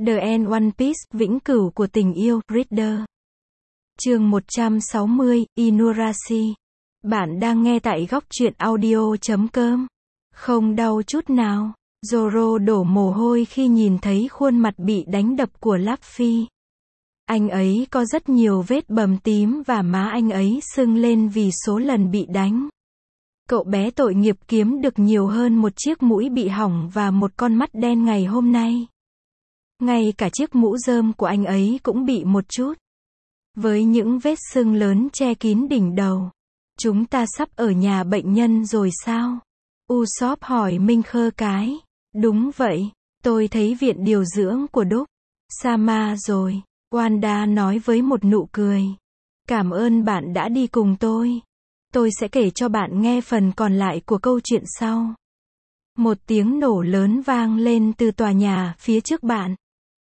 The End One Piece, vĩnh cửu của tình yêu, Reader. Chương 160, Inurashi. Bạn đang nghe tại góc truyện audio.com. Không đau chút nào. Zoro đổ mồ hôi khi nhìn thấy khuôn mặt bị đánh đập của Luffy. Anh ấy có rất nhiều vết bầm tím và má anh ấy sưng lên vì số lần bị đánh. Cậu bé tội nghiệp kiếm được nhiều hơn một chiếc mũi bị hỏng và một con mắt đen ngày hôm nay. Ngay cả chiếc mũ rơm của anh ấy cũng bị một chút. Với những vết sưng lớn che kín đỉnh đầu. Chúng ta sắp ở nhà bệnh nhân rồi sao? Usopp hỏi Minh Khơ cái. Đúng vậy, tôi thấy viện điều dưỡng của Đúc Sama rồi. Wanda nói với một nụ cười. Cảm ơn bạn đã đi cùng tôi. Tôi sẽ kể cho bạn nghe phần còn lại của câu chuyện sau. Một tiếng nổ lớn vang lên từ tòa nhà phía trước bạn.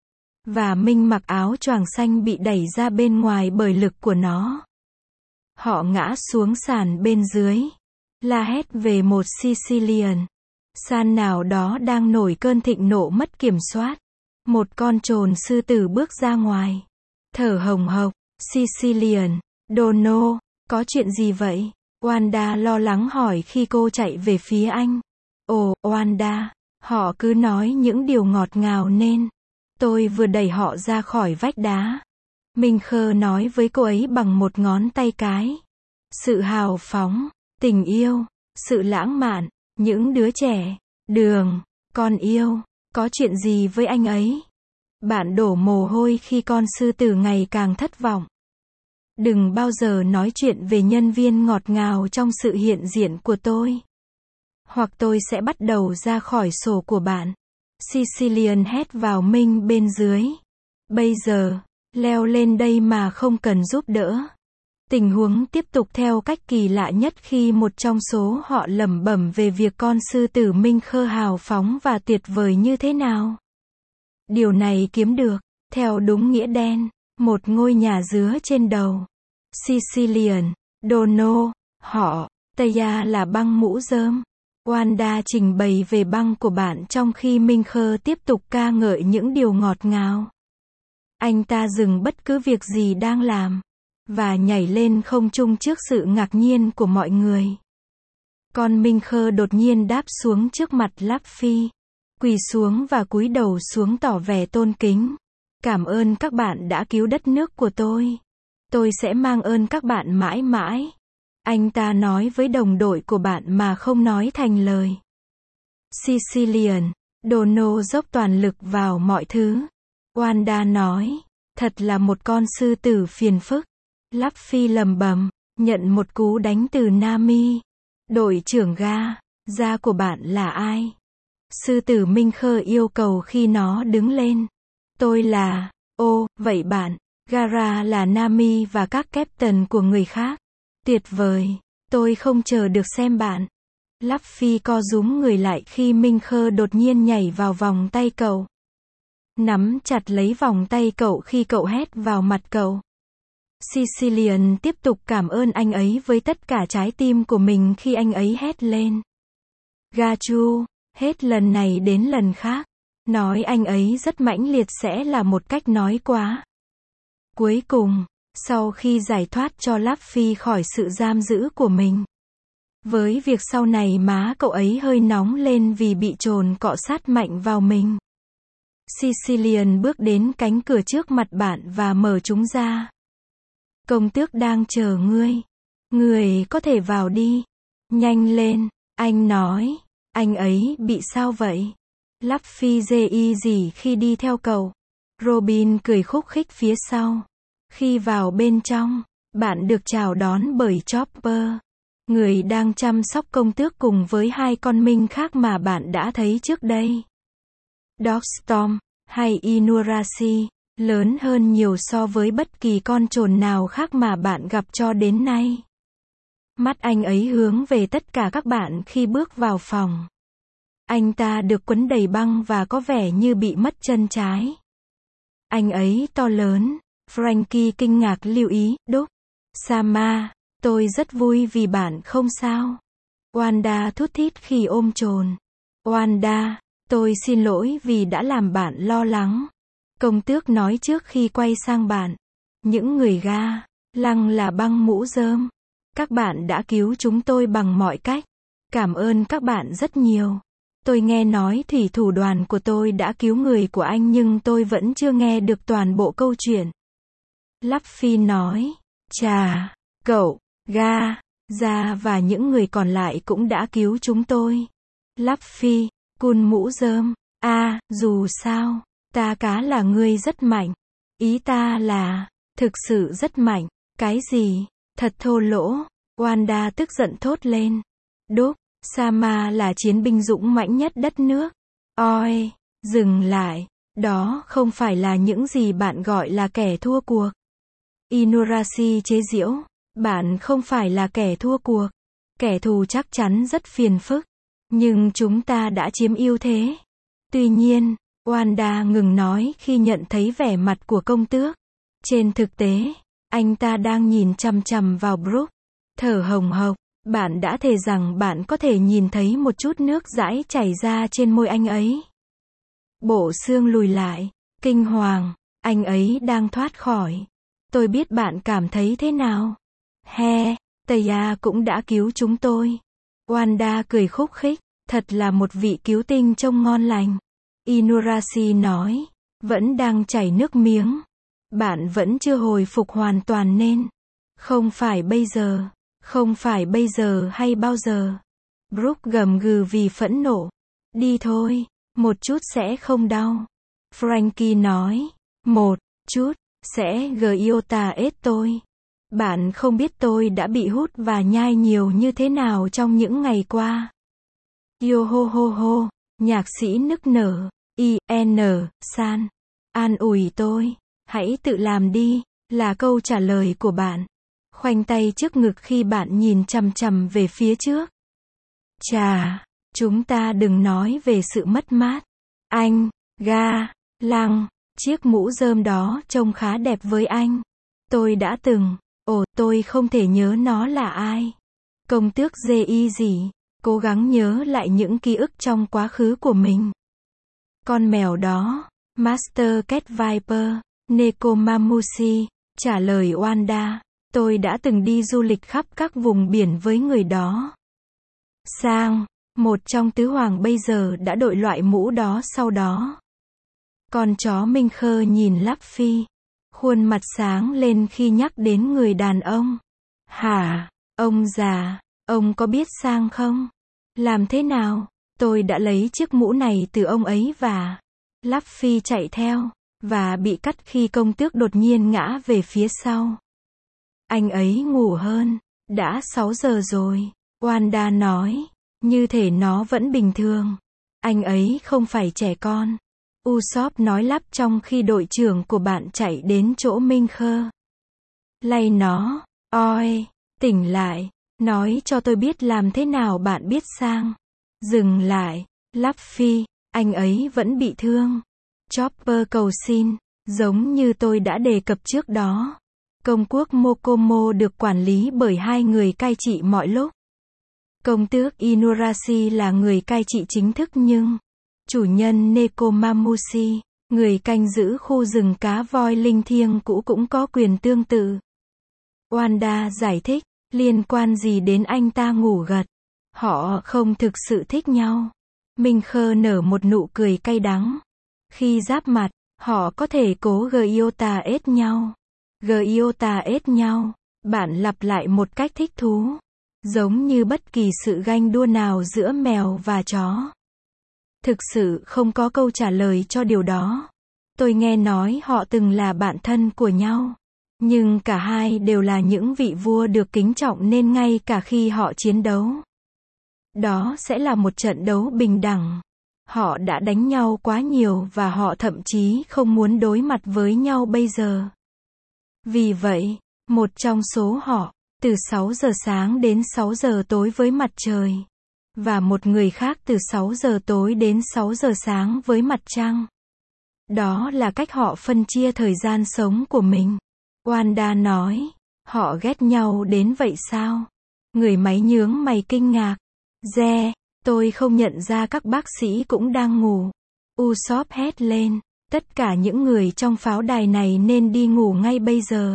Và Minh mặc áo choàng xanh bị đẩy ra bên ngoài bởi lực của nó. Họ ngã xuống sàn bên dưới. La hét về một Sicilian. San nào đó đang nổi cơn thịnh nộ mất kiểm soát. Một con trồn sư tử bước ra ngoài. Thở hồng hộc. Sicilian. Dono, có chuyện gì vậy? Wanda lo lắng hỏi khi cô chạy về phía anh. Ồ, Wanda, họ cứ nói những điều ngọt ngào nên tôi vừa đẩy họ ra khỏi vách đá. Minh Khơ nói với cô ấy bằng một ngón tay cái. Sự hào phóng, tình yêu, sự lãng mạn, những đứa trẻ, đường, con yêu, có chuyện gì với anh ấy? Bạn đổ mồ hôi khi con sư tử ngày càng thất vọng. Đừng bao giờ nói chuyện về nhân viên ngọt ngào trong sự hiện diện của tôi. Hoặc tôi sẽ bắt đầu ra khỏi sổ của bạn. Sicilian hét vào Minh bên dưới. Bây giờ, leo lên đây mà không cần giúp đỡ. Tình huống tiếp tục theo cách kỳ lạ nhất khi một trong số họ lẩm bẩm về việc con sư tử Minh Khơ hào phóng và tuyệt vời như thế nào. Điều này kiếm được, theo đúng nghĩa đen, một ngôi nhà dứa trên đầu. Sicilian, Dono, họ, Taya là băng mũ rơm. Wanda trình bày về băng của bạn trong khi Minh Khơ tiếp tục ca ngợi những điều ngọt ngào. Anh ta dừng bất cứ việc gì đang làm và nhảy lên không trung trước sự ngạc nhiên của mọi người. Con Minh Khơ đột nhiên đáp xuống trước mặt Luffy, quỳ xuống và cúi đầu xuống tỏ vẻ tôn kính. Cảm ơn các bạn đã cứu đất nước của tôi. Tôi sẽ mang ơn các bạn mãi mãi. Anh ta nói với đồng đội của bạn mà không nói thành lời. Sicilian, Dono dốc toàn lực vào mọi thứ. Wanda nói, thật là một con sư tử phiền phức. Luffy lầm bầm, nhận một cú đánh từ Nami. Đội trưởng Ga của bạn là ai? Sư tử Minh Khơ yêu cầu khi nó đứng lên. Tôi là, vậy bạn, Gara là Nami và các captain của người khác. Tuyệt vời, tôi không chờ được xem bạn. Luffy co rúm người lại khi Minh Khơ đột nhiên nhảy vào vòng tay cậu. Nắm chặt lấy vòng tay cậu khi cậu hét vào mặt cậu. Sicilian tiếp tục cảm ơn anh ấy với tất cả trái tim của mình khi anh ấy hét lên. Gachu, hết lần này đến lần khác. Nói anh ấy rất mãnh liệt sẽ là một cách nói quá. Cuối cùng, sau khi giải thoát cho Luffy khỏi sự giam giữ của mình. Với việc sau này má cậu ấy hơi nóng lên vì bị trồn cọ sát mạnh vào mình. Sicilian bước đến cánh cửa trước mặt bạn và mở chúng ra. Công tước đang chờ ngươi. Ngươi có thể vào đi. Nhanh lên, anh nói. Anh ấy bị sao vậy? Luffy dê gì khi đi theo cậu. Robin cười khúc khích phía sau. Khi vào bên trong, bạn được chào đón bởi Chopper, người đang chăm sóc công tước cùng với hai con minh khác mà bạn đã thấy trước đây. Dogstorm, hay Inurashi, lớn hơn nhiều so với bất kỳ con trồn nào khác mà bạn gặp cho đến nay. Mắt anh ấy hướng về tất cả các bạn khi bước vào phòng. Anh ta được quấn đầy băng và có vẻ như bị mất chân trái. Anh ấy to lớn. Frankie kinh ngạc lưu ý, Đúc Sama, tôi rất vui vì bạn không sao. Wanda thút thít khi ôm trồn. Wanda, tôi xin lỗi vì đã làm bạn lo lắng. Công tước nói trước khi quay sang bạn. Những người ga lăng là băng mũ rơm. Các bạn đã cứu chúng tôi bằng mọi cách. Cảm ơn các bạn rất nhiều. Tôi nghe nói thủy thủ đoàn của tôi đã cứu người của anh nhưng tôi vẫn chưa nghe được toàn bộ câu chuyện. Luffy nói. Chà, cậu, ga, ra và những người còn lại cũng đã cứu chúng tôi. Luffy, cun mũ rơm. Dù sao, ta cá là ngươi rất mạnh. Ý ta là, thực sự rất mạnh. Cái gì? Thật thô lỗ. Wanda tức giận thốt lên. Đúc, Sama là chiến binh dũng mãnh nhất đất nước. Oi, dừng lại. Đó không phải là những gì bạn gọi là kẻ thua cuộc. Inuarashi chế giễu. Bạn không phải là kẻ thua cuộc. Kẻ thù chắc chắn rất phiền phức. Nhưng chúng ta đã chiếm ưu thế. Tuy nhiên, Wanda ngừng nói khi nhận thấy vẻ mặt của công tước. Trên thực tế, anh ta đang nhìn chằm chằm vào Brook. Thở hồng hộc. Bạn đã thề rằng bạn có thể nhìn thấy một chút nước dãi chảy ra trên môi anh ấy. Bộ xương lùi lại. Kinh hoàng. Anh ấy đang thoát khỏi. Tôi biết bạn cảm thấy thế nào. Taya cũng đã cứu chúng tôi. Wanda cười khúc khích. Thật là một vị cứu tinh trông ngon lành. Inuarashi nói. Vẫn đang chảy nước miếng. Bạn vẫn chưa hồi phục hoàn toàn nên. Không phải bây giờ. Không phải bây giờ hay bao giờ. Brook gầm gừ vì phẫn nộ. Đi thôi. Một chút sẽ không đau. Frankie nói. Một chút. Sẽ Giota ết tôi. Bạn không biết tôi đã bị hút và nhai nhiều như thế nào trong những ngày qua. Yo-ho-ho-ho. Nhạc sĩ nức nở. San. An ủi tôi. Hãy tự làm đi. Là câu trả lời của bạn. Khoanh tay trước ngực khi bạn nhìn chằm chằm về phía trước. Chà, chúng ta đừng nói về sự mất mát. Anh, ga, lăng, chiếc mũ rơm đó trông khá đẹp với anh. Tôi đã từng, tôi không thể nhớ nó là ai. Công tước gì, cố gắng nhớ lại những ký ức trong quá khứ của mình. Con mèo đó, Master Cat Viper, Nekomamushi, trả lời Wanda. Tôi đã từng đi du lịch khắp các vùng biển với người đó. Sang, một trong tứ hoàng bây giờ đã đội loại mũ đó sau đó. Con chó Minh Khơ nhìn Luffy. Khuôn mặt sáng lên khi nhắc đến người đàn ông. Hả, ông già, ông có biết Sang không? Làm thế nào? Tôi đã lấy chiếc mũ này từ ông ấy và... Luffy chạy theo, và bị cắt khi công tước đột nhiên ngã về phía sau. Anh ấy ngủ hơn. Đã 6 giờ rồi. Wanda nói. Như thể nó vẫn bình thường. Anh ấy không phải trẻ con. Usopp nói lắp trong khi đội trưởng của bạn chạy đến chỗ Minh Khơ. Lay nó. Oi, tỉnh lại. Nói cho tôi biết làm thế nào bạn biết Sang. Dừng lại. Luffy, anh ấy vẫn bị thương. Chopper cầu xin. Giống như tôi đã đề cập trước đó. Công quốc Mokomo được quản lý bởi 2 người cai trị mọi lúc. Công tước Inuarashi là người cai trị chính thức nhưng chủ nhân Nekomamushi, người canh giữ khu rừng cá voi linh thiêng cũ cũng có quyền tương tự. Wanda giải thích, liên quan gì đến anh ta ngủ gật. Họ không thực sự thích nhau. Minh Khơ nở một nụ cười cay đắng. Khi giáp mặt, họ có thể cố Giota ết nhau. Giota ết nhau. Bạn lặp lại một cách thích thú. Giống như bất kỳ sự ganh đua nào giữa mèo và chó. Thực sự không có câu trả lời cho điều đó. Tôi nghe nói họ từng là bạn thân của nhau. Nhưng cả hai đều là những vị vua được kính trọng nên ngay cả khi họ chiến đấu. Đó sẽ là một trận đấu bình đẳng. Họ đã đánh nhau quá nhiều và họ thậm chí không muốn đối mặt với nhau bây giờ. Vì vậy, một trong số họ, từ 6 giờ sáng đến 6 giờ tối với mặt trời. Và một người khác từ 6 giờ tối đến 6 giờ sáng với mặt trăng. Đó là cách họ phân chia thời gian sống của mình. Wanda nói, họ ghét nhau đến vậy sao? Người máy nhướng mày kinh ngạc. Tôi không nhận ra các bác sĩ cũng đang ngủ. Usopp hét lên. Tất cả những người trong pháo đài này nên đi ngủ ngay bây giờ.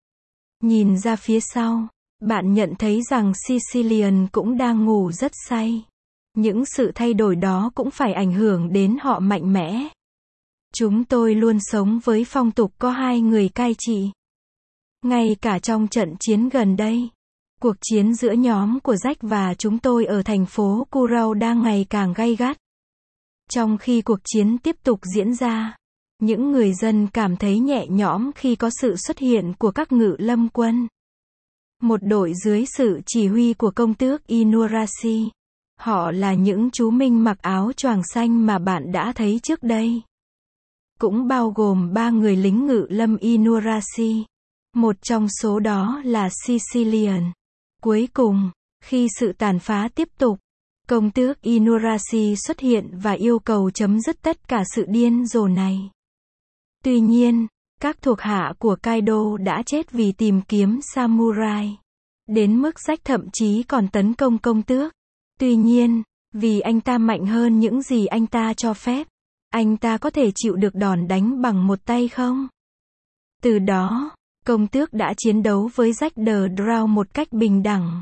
Nhìn ra phía sau, bạn nhận thấy rằng Sicilian cũng đang ngủ rất say. Những sự thay đổi đó cũng phải ảnh hưởng đến họ mạnh mẽ. Chúng tôi luôn sống với phong tục có hai người cai trị. Ngay cả trong trận chiến gần đây, cuộc chiến giữa nhóm của Jack và chúng tôi ở thành phố Curau đang ngày càng gay gắt. Trong khi cuộc chiến tiếp tục diễn ra, những người dân cảm thấy nhẹ nhõm khi có sự xuất hiện của các ngự lâm quân. Một đội dưới sự chỉ huy của công tước Inuarashi. Họ là những chú minh mặc áo choàng xanh mà bạn đã thấy trước đây. Cũng bao gồm 3 người lính ngự lâm Inuarashi. Một trong số đó là Sicilian. Cuối cùng, khi sự tàn phá tiếp tục, công tước Inuarashi xuất hiện và yêu cầu chấm dứt tất cả sự điên rồ này. Tuy nhiên, các thuộc hạ của Kaido đã chết vì tìm kiếm samurai. Đến mức Jack thậm chí còn tấn công công tước. Tuy nhiên, vì anh ta mạnh hơn những gì anh ta cho phép, anh ta có thể chịu được đòn đánh bằng một tay không? Từ đó, công tước đã chiến đấu với Jack the Drow một cách bình đẳng.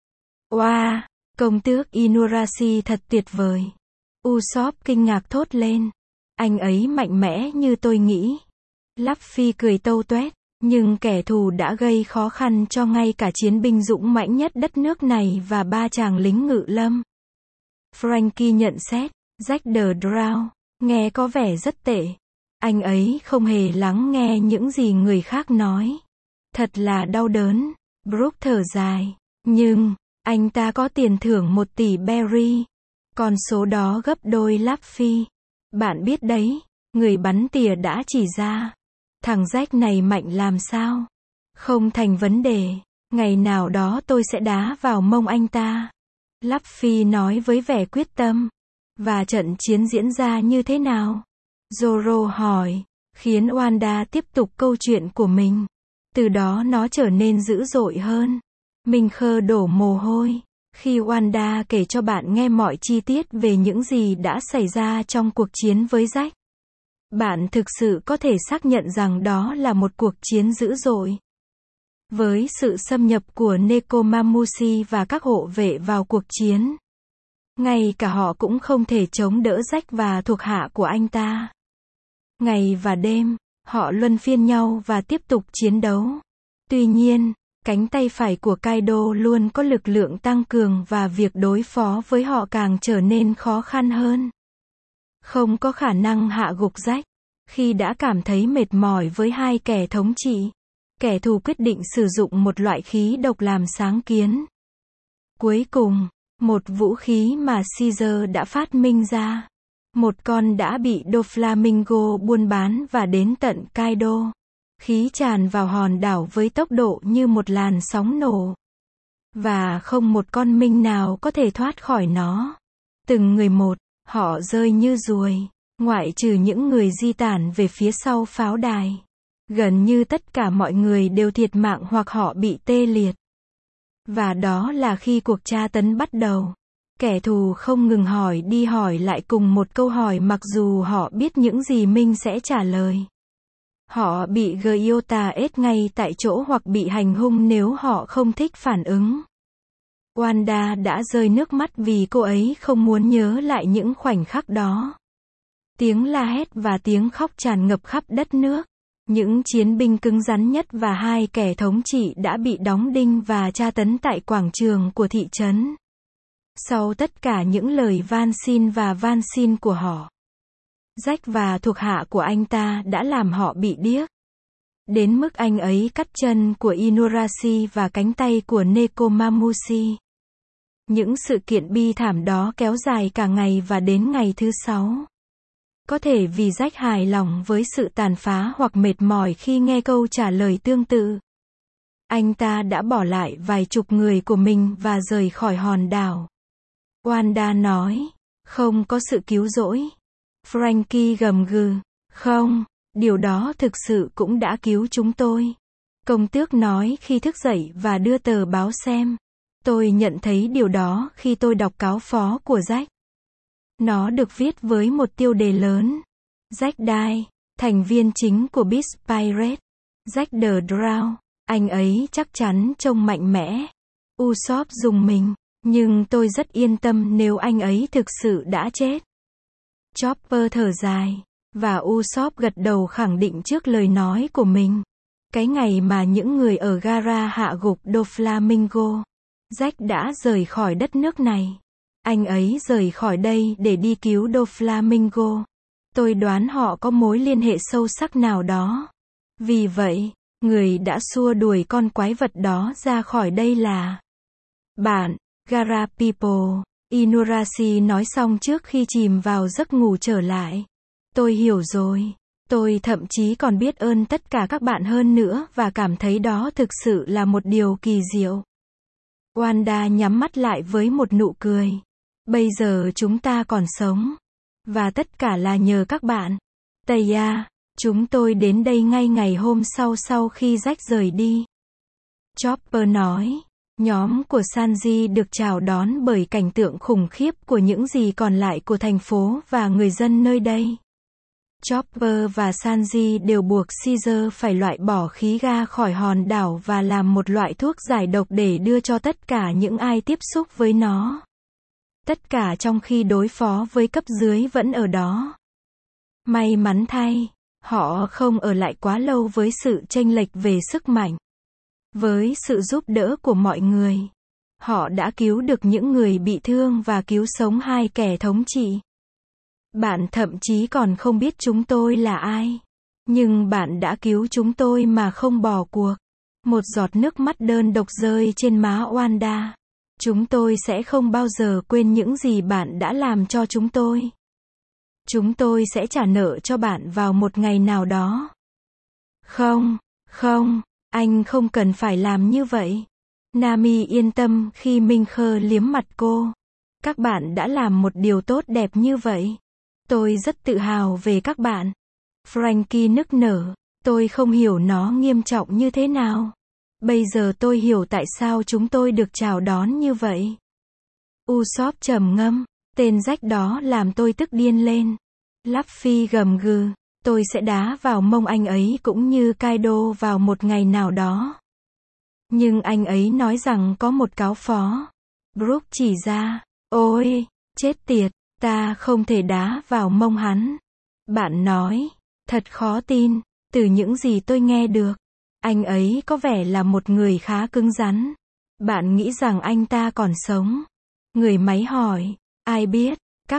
Wow! Công tước Inuarashi thật tuyệt vời. Usopp kinh ngạc thốt lên. Anh ấy mạnh mẽ như tôi nghĩ. Luffy cười tâu tuét. Nhưng kẻ thù đã gây khó khăn cho ngay cả chiến binh dũng mãnh nhất đất nước này và 3 chàng lính ngự lâm. Frankie nhận xét, Jack the Drow, nghe có vẻ rất tệ. Anh ấy không hề lắng nghe những gì người khác nói. Thật là đau đớn. Brook thở dài. Nhưng, anh ta có tiền thưởng 1 tỷ berry. Con số đó gấp đôi Luffy. Bạn biết đấy, người bắn tỉa đã chỉ ra. Thằng Jack này mạnh làm sao? Không thành vấn đề. Ngày nào đó tôi sẽ đá vào mông anh ta. Luffy nói với vẻ quyết tâm. Và trận chiến diễn ra như thế nào? Zoro hỏi, khiến Wanda tiếp tục câu chuyện của mình. Từ đó nó trở nên dữ dội hơn. Minh Khơ đổ mồ hôi. Khi Wanda kể cho bạn nghe mọi chi tiết về những gì đã xảy ra trong cuộc chiến với Jack. Bạn thực sự có thể xác nhận rằng đó là một cuộc chiến dữ dội. Với sự xâm nhập của Nekomamushi và các hộ vệ vào cuộc chiến, ngay cả họ cũng không thể chống đỡ Jack và thuộc hạ của anh ta. Ngày và đêm, họ luân phiên nhau và tiếp tục chiến đấu. Tuy nhiên, cánh tay phải của Kaido luôn có lực lượng tăng cường và việc đối phó với họ càng trở nên khó khăn hơn. Không có khả năng hạ gục Jack. Khi đã cảm thấy mệt mỏi với hai kẻ thống trị, kẻ thù quyết định sử dụng một loại khí độc làm sáng kiến. Cuối cùng, một vũ khí mà Caesar đã phát minh ra. Một con đã bị Doflamingo buôn bán và đến tận Kaido. Khí tràn vào hòn đảo với tốc độ như một làn sóng nổ. Và không một con minh nào có thể thoát khỏi nó. Từng người một, họ rơi như ruồi. Ngoại trừ những người di tản về phía sau pháo đài. Gần như tất cả mọi người đều thiệt mạng hoặc họ bị tê liệt. Và đó là khi cuộc tra tấn bắt đầu. Kẻ thù không ngừng hỏi đi hỏi lại cùng một câu hỏi mặc dù họ biết những gì Minh sẽ trả lời. Họ bị Gyota ết ngay tại chỗ hoặc bị hành hung nếu họ không thích phản ứng. Wanda đã rơi nước mắt vì cô ấy không muốn nhớ lại những khoảnh khắc đó. Tiếng la hét và tiếng khóc tràn ngập khắp đất nước. Những chiến binh cứng rắn nhất và hai kẻ thống trị đã bị đóng đinh và tra tấn tại quảng trường của thị trấn. Sau tất cả những lời van xin của họ, Jack và thuộc hạ của anh ta đã làm họ bị điếc. Đến mức anh ấy cắt chân của Inuarashi và cánh tay của Nekomamushi. Những sự kiện bi thảm đó kéo dài cả ngày và đến ngày thứ 6. Có thể vì Jack hài lòng với sự tàn phá hoặc mệt mỏi khi nghe câu trả lời tương tự. Anh ta đã bỏ lại vài chục người của mình và rời khỏi hòn đảo. Wanda nói, không có sự cứu rỗi. Frankie gầm gừ, không, điều đó thực sự cũng đã cứu chúng tôi. Công tước nói khi thức dậy và đưa tờ báo xem. Tôi nhận thấy điều đó khi tôi đọc cáo phó của Jack. Nó được viết với một tiêu đề lớn. Jack died. thành viên chính của Beast Pirate, Jack the Drow, anh ấy chắc chắn trông mạnh mẽ. Usopp rùng mình, nhưng tôi rất yên tâm nếu anh ấy thực sự đã chết. Chopper thở dài, và Usopp gật đầu khẳng định trước lời nói của mình. Cái ngày mà những người ở Gara hạ gục Doflamingo, Jack đã rời khỏi đất nước này. Anh ấy rời khỏi đây để đi cứu Doflamingo. Tôi đoán họ có mối liên hệ sâu sắc nào đó. Vì vậy, người đã xua đuổi con quái vật đó ra khỏi đây là bạn, Gara People. Inuarashi nói xong trước khi chìm vào giấc ngủ trở lại. Tôi hiểu rồi. Tôi thậm chí còn biết ơn tất cả các bạn hơn nữa và cảm thấy đó thực sự là một điều kỳ diệu. Wanda nhắm mắt lại với một nụ cười. Bây giờ chúng ta còn sống. Và tất cả là nhờ các bạn. Taya, chúng tôi đến đây ngay ngày hôm sau khi Jack rời đi. Chopper nói. Nhóm của Sanji được chào đón bởi cảnh tượng khủng khiếp của những gì còn lại của thành phố và người dân nơi đây. Chopper và Sanji đều buộc Caesar phải loại bỏ khí ga khỏi hòn đảo và làm một loại thuốc giải độc để đưa cho tất cả những ai tiếp xúc với nó. Tất cả trong khi đối phó với cấp dưới vẫn ở đó. May mắn thay, họ không ở lại quá lâu với sự chênh lệch về sức mạnh. Với sự giúp đỡ của mọi người, họ đã cứu được những người bị thương và cứu sống hai kẻ thống trị. Bạn thậm chí còn không biết chúng tôi là ai. Nhưng bạn đã cứu chúng tôi mà không bỏ cuộc. Một giọt nước mắt đơn độc rơi trên má Wanda. Chúng tôi sẽ không bao giờ quên những gì bạn đã làm cho chúng tôi. Chúng tôi sẽ trả nợ cho bạn vào một ngày nào đó. Không, anh không cần phải làm như vậy. Nami yên tâm khi Minh Khơ liếm mặt cô. Các bạn đã làm một điều tốt đẹp như vậy. Tôi rất tự hào về các bạn. Frankie nức nở. Tôi không hiểu nó nghiêm trọng như thế nào. Bây giờ tôi hiểu tại sao chúng tôi được chào đón như vậy. Usopp trầm ngâm. Tên rách đó làm tôi tức điên lên. Luffy gầm gừ. Tôi sẽ đá vào mông anh ấy cũng như Kaido vào một ngày nào đó. Nhưng anh ấy nói rằng có một cáo phó. Brook chỉ ra. Ôi, chết tiệt, ta không thể đá vào mông hắn. Bạn nói, thật khó tin, từ những gì tôi nghe được. Anh ấy có vẻ là một người khá cứng rắn. Bạn nghĩ rằng anh ta còn sống? Người máy hỏi. Ai biết,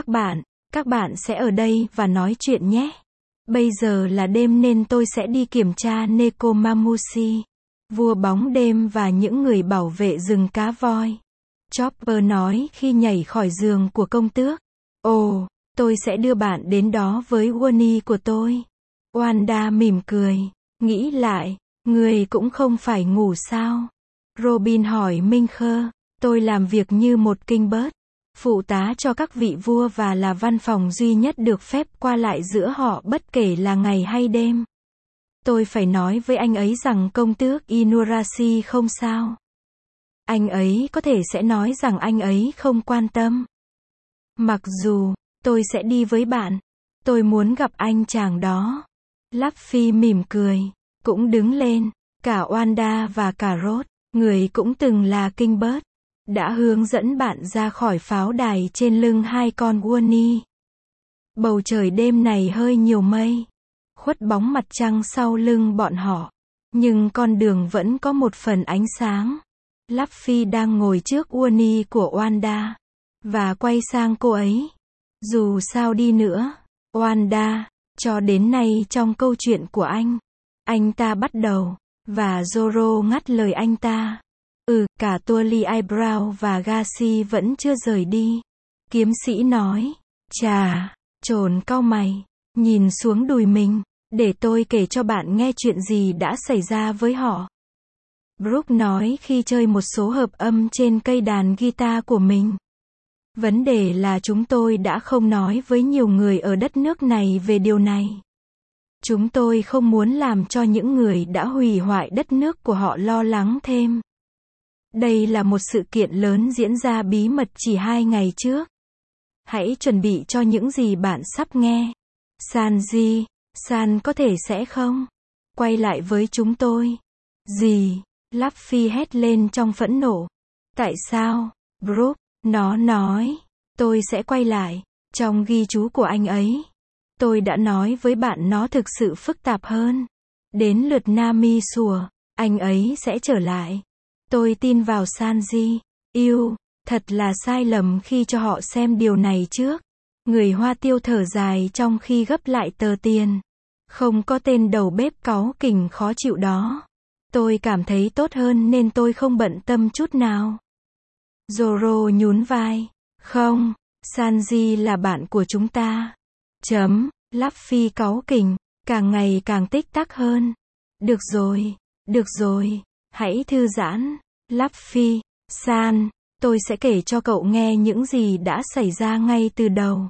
các bạn sẽ ở đây và nói chuyện nhé. Bây giờ là đêm nên tôi sẽ đi kiểm tra Nekomamushi, vua bóng đêm và những người bảo vệ rừng cá voi. Chopper nói khi nhảy khỏi giường của công tước. Ồ, tôi sẽ đưa bạn đến đó với Wonnie của tôi. Wanda mỉm cười, nghĩ lại, người cũng không phải ngủ sao? Robin hỏi Minh Khơ, tôi làm việc như một kinh bớt, phụ tá cho các vị vua và là văn phòng duy nhất được phép qua lại giữa họ bất kể là ngày hay đêm. Tôi phải nói với anh ấy rằng công tước Inuarashi không sao. Anh ấy có thể sẽ nói rằng anh ấy không quan tâm. Mặc dù, tôi sẽ đi với bạn. Tôi muốn gặp anh chàng đó. Luffy mỉm cười, cũng đứng lên. Cả Wanda và cả Rod, người cũng từng là kinh bớt, đã hướng dẫn bạn ra khỏi pháo đài trên lưng hai con Wonnie. Bầu trời đêm này hơi nhiều mây, khuất bóng mặt trăng sau lưng bọn họ. Nhưng con đường vẫn có một phần ánh sáng. Luffy đang ngồi trước Wonnie của Wanda, và quay sang cô ấy. Dù sao đi nữa, Wanda, cho đến nay trong câu chuyện của anh ta bắt đầu, và Zoro ngắt lời anh ta. Cả Tually Eyebrow và Gashi vẫn chưa rời đi. Kiếm sĩ nói. Chà, trồn cau mày, nhìn xuống đùi mình, để tôi kể cho bạn nghe chuyện gì đã xảy ra với họ. Brook nói khi chơi một số hợp âm trên cây đàn guitar của mình. Vấn đề là chúng tôi đã không nói với nhiều người ở đất nước này về điều này. Chúng tôi không muốn làm cho những người đã hủy hoại đất nước của họ lo lắng thêm. Đây là một sự kiện lớn diễn ra bí mật chỉ 2 ngày trước. Hãy chuẩn bị cho những gì bạn sắp nghe. Sanji, San có thể sẽ không quay lại với chúng tôi. Gì? Luffy hét lên trong phẫn nộ. Tại sao? Brook, nó nói, tôi sẽ quay lại. Trong ghi chú của anh ấy, tôi đã nói với bạn nó thực sự phức tạp hơn. Đến lượt Nami sủa, anh ấy sẽ trở lại. Tôi tin vào Sanji. Yêu, thật là sai lầm khi cho họ xem điều này trước. Người Hoa Tiêu thở dài trong khi gấp lại tờ tiền. Không có tên đầu bếp cáu kỉnh khó chịu đó. Tôi cảm thấy tốt hơn nên tôi không bận tâm chút nào. Zoro nhún vai. Không, Sanji là bạn của chúng ta. Luffy cáu kỉnh, càng ngày càng tích tắc hơn. Được rồi, hãy thư giãn. Luffy, San, tôi sẽ kể cho cậu nghe những gì đã xảy ra ngay từ đầu.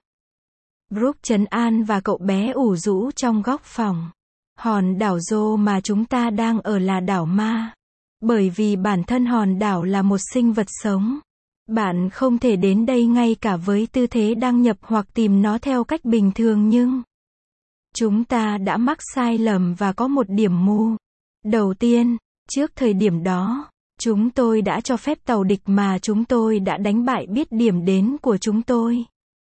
Brook trấn an và cậu bé ủ rũ trong góc phòng. Hòn đảo Rô mà chúng ta đang ở là đảo ma. Bởi vì bản thân hòn đảo là một sinh vật sống. Bạn không thể đến đây ngay cả với tư thế đăng nhập hoặc tìm nó theo cách bình thường nhưng chúng ta đã mắc sai lầm và có một điểm mù. Đầu tiên, trước thời điểm đó, chúng tôi đã cho phép tàu địch mà chúng tôi đã đánh bại biết điểm đến của chúng tôi.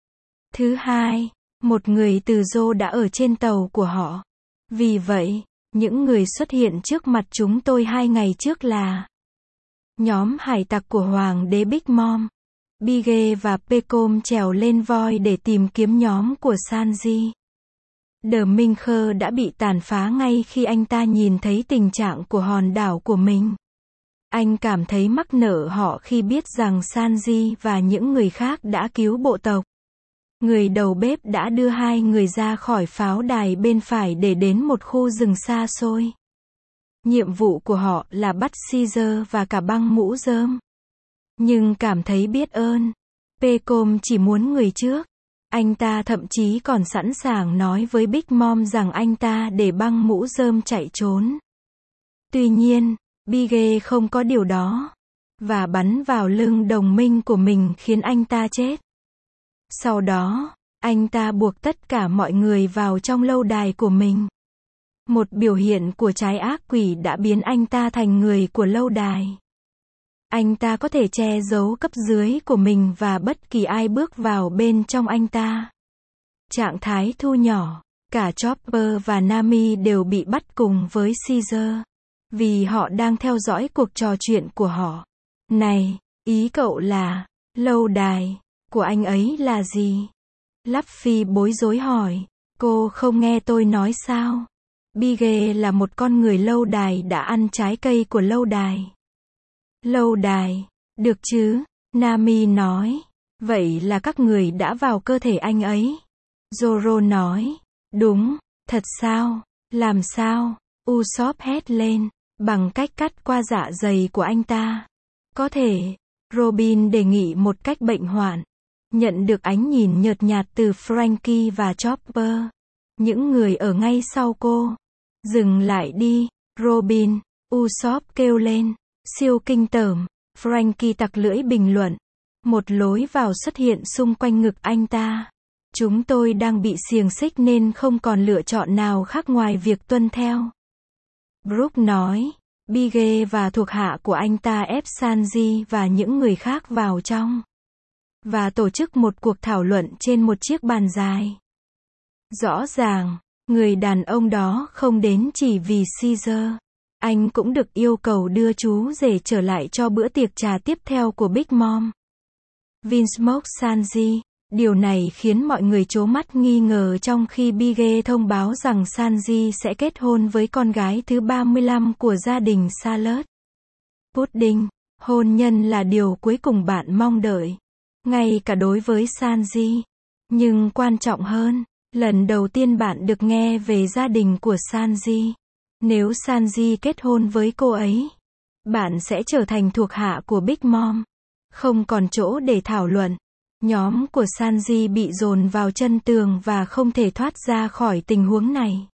Thứ hai, một người từ Rô đã ở trên tàu của họ. Vì vậy, những người xuất hiện trước mặt chúng tôi 2 ngày trước là nhóm hải tặc của Hoàng đế Big Mom. Biggie và Pecom trèo lên voi để tìm kiếm nhóm của Sanji. The Minker đã bị tàn phá ngay khi anh ta nhìn thấy tình trạng của hòn đảo của mình. Anh cảm thấy mắc nợ họ khi biết rằng Sanji và những người khác đã cứu bộ tộc. Người đầu bếp đã đưa 2 người ra khỏi pháo đài bên phải để đến một khu rừng xa xôi. Nhiệm vụ của họ là bắt Caesar và cả băng mũ rơm. Nhưng cảm thấy biết ơn, Pecom chỉ muốn người trước. Anh ta thậm chí còn sẵn sàng nói với Big Mom rằng anh ta để băng mũ rơm chạy trốn. Tuy nhiên, Biggie không có điều đó, và bắn vào lưng đồng minh của mình khiến anh ta chết. Sau đó, anh ta buộc tất cả mọi người vào trong lâu đài của mình. Một biểu hiện của trái ác quỷ đã biến anh ta thành người của lâu đài. Anh ta có thể che giấu cấp dưới của mình và bất kỳ ai bước vào bên trong anh ta. Trạng thái thu nhỏ, cả Chopper và Nami đều bị bắt cùng với Caesar. Vì họ đang theo dõi cuộc trò chuyện của họ. Này, ý cậu là, lâu đài của anh ấy là gì? Luffy bối rối hỏi. Cô không nghe tôi nói sao? Biggie là một con người lâu đài đã ăn trái cây của lâu đài. Lâu đài, được chứ? Nami nói. Vậy là các người đã vào cơ thể anh ấy. Zoro nói. Đúng, thật sao? Làm sao? Usopp hét lên, bằng cách cắt qua dạ dày của anh ta. Có thể. Robin đề nghị một cách bệnh hoạn. Nhận được ánh nhìn nhợt nhạt từ Frankie và Chopper. Những người ở ngay sau cô. Dừng lại đi, Robin. Usopp kêu lên. Siêu kinh tởm. Frankie tặc lưỡi bình luận. Một lối vào xuất hiện xung quanh ngực anh ta. Chúng tôi đang bị xiềng xích nên không còn lựa chọn nào khác ngoài việc tuân theo. Brook nói. Biggie và thuộc hạ của anh ta ép Sanji và những người khác vào trong. Và tổ chức một cuộc thảo luận trên một chiếc bàn dài. Rõ ràng, người đàn ông đó không đến chỉ vì Caesar. Anh cũng được yêu cầu đưa chú rể trở lại cho bữa tiệc trà tiếp theo của Big Mom. Vince mocked Sanji. Điều này khiến mọi người trố mắt nghi ngờ trong khi Biggie thông báo rằng Sanji sẽ kết hôn với con gái thứ 35 của gia đình Salad. Pudding, hôn nhân là điều cuối cùng bạn mong đợi. Ngay cả đối với Sanji. Nhưng quan trọng hơn, lần đầu tiên bạn được nghe về gia đình của Sanji. Nếu Sanji kết hôn với cô ấy, bạn sẽ trở thành thuộc hạ của Big Mom. Không còn chỗ để thảo luận. Nhóm của Sanji bị dồn vào chân tường và không thể thoát ra khỏi tình huống này.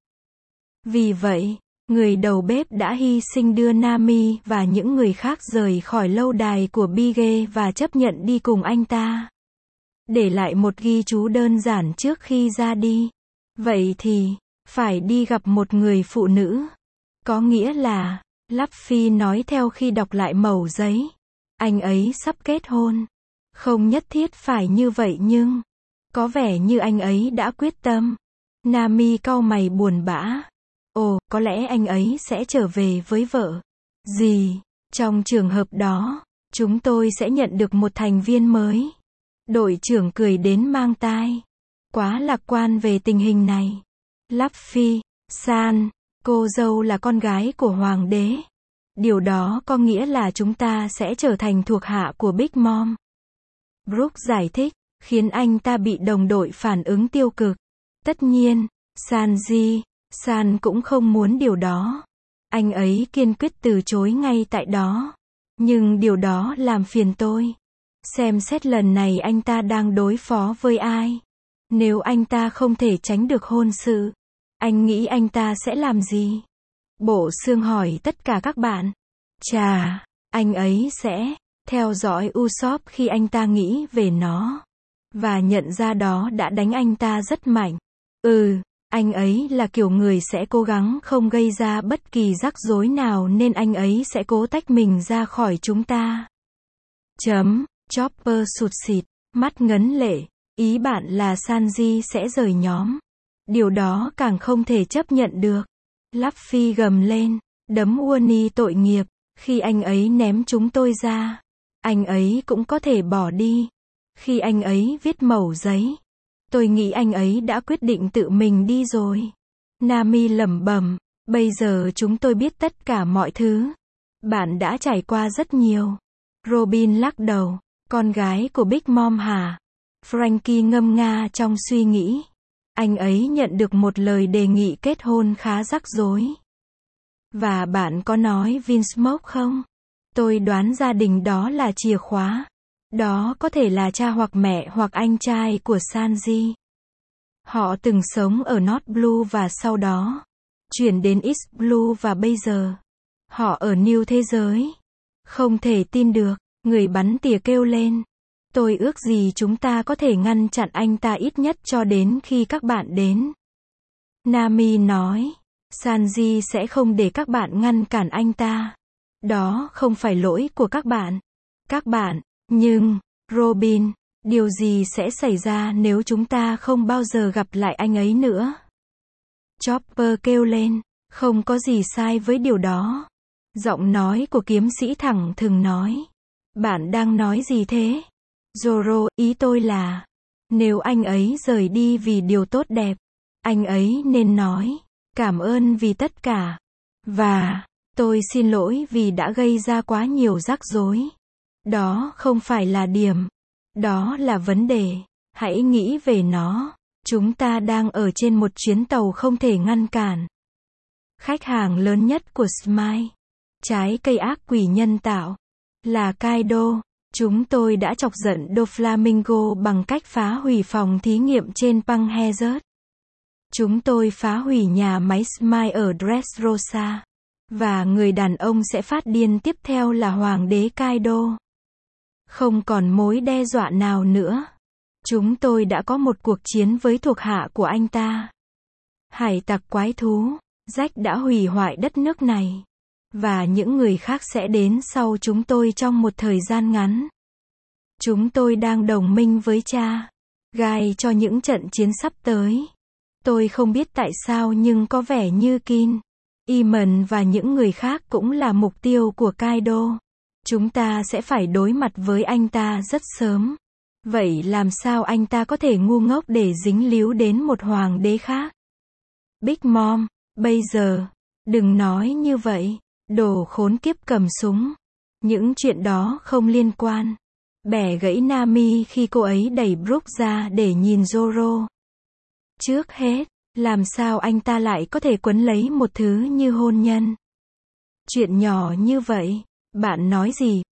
Vì vậy, người đầu bếp đã hy sinh đưa Nami và những người khác rời khỏi lâu đài của Biggie và chấp nhận đi cùng anh ta. Để lại một ghi chú đơn giản trước khi ra đi. Vậy thì, phải đi gặp một người phụ nữ. Có nghĩa là, Luffy nói theo khi đọc lại mẩu giấy. Anh ấy sắp kết hôn. Không nhất thiết phải như vậy nhưng, có vẻ như anh ấy đã quyết tâm. Nami cau mày buồn bã. Ồ, có lẽ anh ấy sẽ trở về với vợ. Gì? Trong trường hợp đó, chúng tôi sẽ nhận được một thành viên mới. Đội trưởng cười đến mang tai. Quá lạc quan về tình hình này. Luffy, san, cô dâu là con gái của hoàng đế. Điều đó có nghĩa là chúng ta sẽ trở thành thuộc hạ của Big Mom. Brook giải thích, khiến anh ta bị đồng đội phản ứng tiêu cực. Tất nhiên, Sanji, San cũng không muốn điều đó. Anh ấy kiên quyết từ chối ngay tại đó. Nhưng điều đó làm phiền tôi. Xem xét lần này anh ta đang đối phó với ai. Nếu anh ta không thể tránh được hôn sự, anh nghĩ anh ta sẽ làm gì? Bộ xương hỏi tất cả các bạn. Chà, anh ấy sẽ theo dõi Usopp khi anh ta nghĩ về nó. Và nhận ra đó đã đánh anh ta rất mạnh. Anh ấy là kiểu người sẽ cố gắng không gây ra bất kỳ rắc rối nào nên anh ấy sẽ cố tách mình ra khỏi chúng ta. Chopper sụt sịt, mắt ngấn lệ. Ý bạn là Sanji sẽ rời nhóm. Điều đó càng không thể chấp nhận được. Luffy gầm lên, đấm Uoni tội nghiệp. Khi anh ấy ném chúng tôi ra, anh ấy cũng có thể bỏ đi. Khi anh ấy viết mẩu giấy, tôi nghĩ anh ấy đã quyết định tự mình đi rồi. Nami lẩm bẩm, bây giờ chúng tôi biết tất cả mọi thứ. Bạn đã trải qua rất nhiều. Robin lắc đầu, con gái của Big Mom hả? Frankie ngâm nga trong suy nghĩ. Anh ấy nhận được một lời đề nghị kết hôn khá rắc rối. Và bạn có nói Vinsmoke không? Tôi đoán gia đình đó là chìa khóa. Đó có thể là cha hoặc mẹ hoặc anh trai của Sanji. Họ từng sống ở North Blue và sau đó chuyển đến East Blue và bây giờ họ ở New thế giới. Không thể tin được, người bắn tỉa kêu lên. Tôi ước gì chúng ta có thể ngăn chặn anh ta ít nhất cho đến khi các bạn đến. Nami nói, Sanji sẽ không để các bạn ngăn cản anh ta. Đó không phải lỗi của các bạn. Nhưng, Robin, điều gì sẽ xảy ra nếu chúng ta không bao giờ gặp lại anh ấy nữa? Chopper kêu lên, không có gì sai với điều đó. Giọng nói của kiếm sĩ thẳng thừng nói. Bạn đang nói gì thế? Zoro, ý tôi là, nếu anh ấy rời đi vì điều tốt đẹp, anh ấy nên nói, cảm ơn vì tất cả. Và, tôi xin lỗi vì đã gây ra quá nhiều rắc rối. Đó không phải là điểm. Đó là vấn đề. Hãy nghĩ về nó. Chúng ta đang ở trên một chuyến tàu không thể ngăn cản. Khách hàng lớn nhất của Smile, trái cây ác quỷ nhân tạo, là Kaido. Chúng tôi đã chọc giận Doflamingo bằng cách phá hủy phòng thí nghiệm trên Pang Hazard. Chúng tôi phá hủy nhà máy Smile ở Dressrosa. Và người đàn ông sẽ phát điên tiếp theo là Hoàng đế Kaido. Không còn mối đe dọa nào nữa. Chúng tôi đã có một cuộc chiến với thuộc hạ của anh ta. Hải tặc quái thú, Jack đã hủy hoại đất nước này. Và những người khác sẽ đến sau chúng tôi trong một thời gian ngắn. Chúng tôi đang đồng minh với cha Gai cho những trận chiến sắp tới. Tôi không biết tại sao nhưng có vẻ như Kin, Iman và những người khác cũng là mục tiêu của Kaido. Chúng ta sẽ phải đối mặt với anh ta rất sớm. Vậy làm sao anh ta có thể ngu ngốc để dính líu đến một hoàng đế khác? Big Mom, bây giờ, đừng nói như vậy. Đồ khốn kiếp cầm súng. Những chuyện đó không liên quan. Bẻ gãy Nami khi cô ấy đẩy Brook ra để nhìn Zoro. Trước hết, làm sao anh ta lại có thể quấn lấy một thứ như hôn nhân? Chuyện nhỏ như vậy. Bạn nói gì,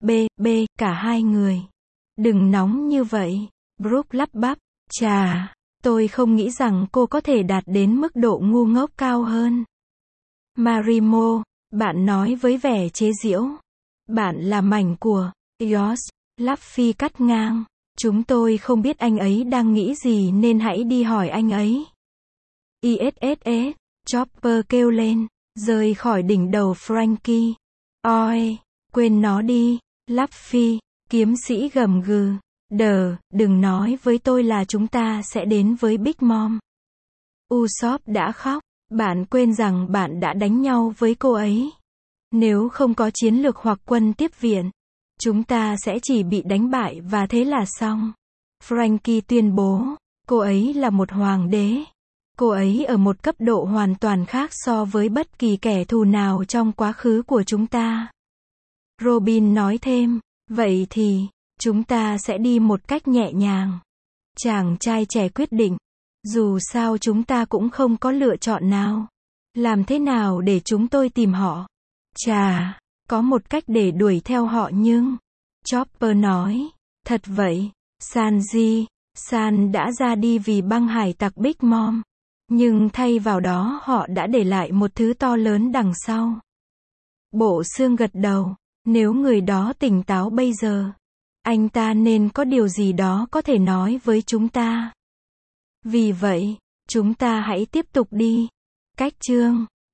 cả hai người. Đừng nóng như vậy. Brook lắp bắp. Chà, tôi không nghĩ rằng cô có thể đạt đến mức độ ngu ngốc cao hơn. Marimo, bạn nói với vẻ chế giễu. Bạn là mảnh của Eos. Luffy cắt ngang. Chúng tôi không biết anh ấy đang nghĩ gì nên hãy đi hỏi anh ấy. ISSS, Chopper kêu lên, rời khỏi đỉnh đầu Frankie. Oi, quên nó đi, Luffy, kiếm sĩ gầm gừ. Đừng nói với tôi là chúng ta sẽ đến với Big Mom. Usopp đã khóc, bạn quên rằng bạn đã đánh nhau với cô ấy. Nếu không có chiến lược hoặc quân tiếp viện, chúng ta sẽ chỉ bị đánh bại và thế là xong. Frankie tuyên bố, cô ấy là một hoàng đế. Cô ấy ở một cấp độ hoàn toàn khác so với bất kỳ kẻ thù nào trong quá khứ của chúng ta. Robin nói thêm, vậy thì, chúng ta sẽ đi một cách nhẹ nhàng. Chàng trai trẻ quyết định, dù sao chúng ta cũng không có lựa chọn nào. Làm thế nào để chúng tôi tìm họ? Chà, có một cách để đuổi theo họ nhưng... Chopper nói, thật vậy, Sanji, San đã ra đi vì băng hải tặc Big Mom. Nhưng thay vào đó họ đã để lại một thứ to lớn đằng sau. Bộ xương gật đầu, nếu người đó tỉnh táo bây giờ, anh ta nên có điều gì đó có thể nói với chúng ta. Vì vậy, chúng ta hãy tiếp tục đi. Cách chương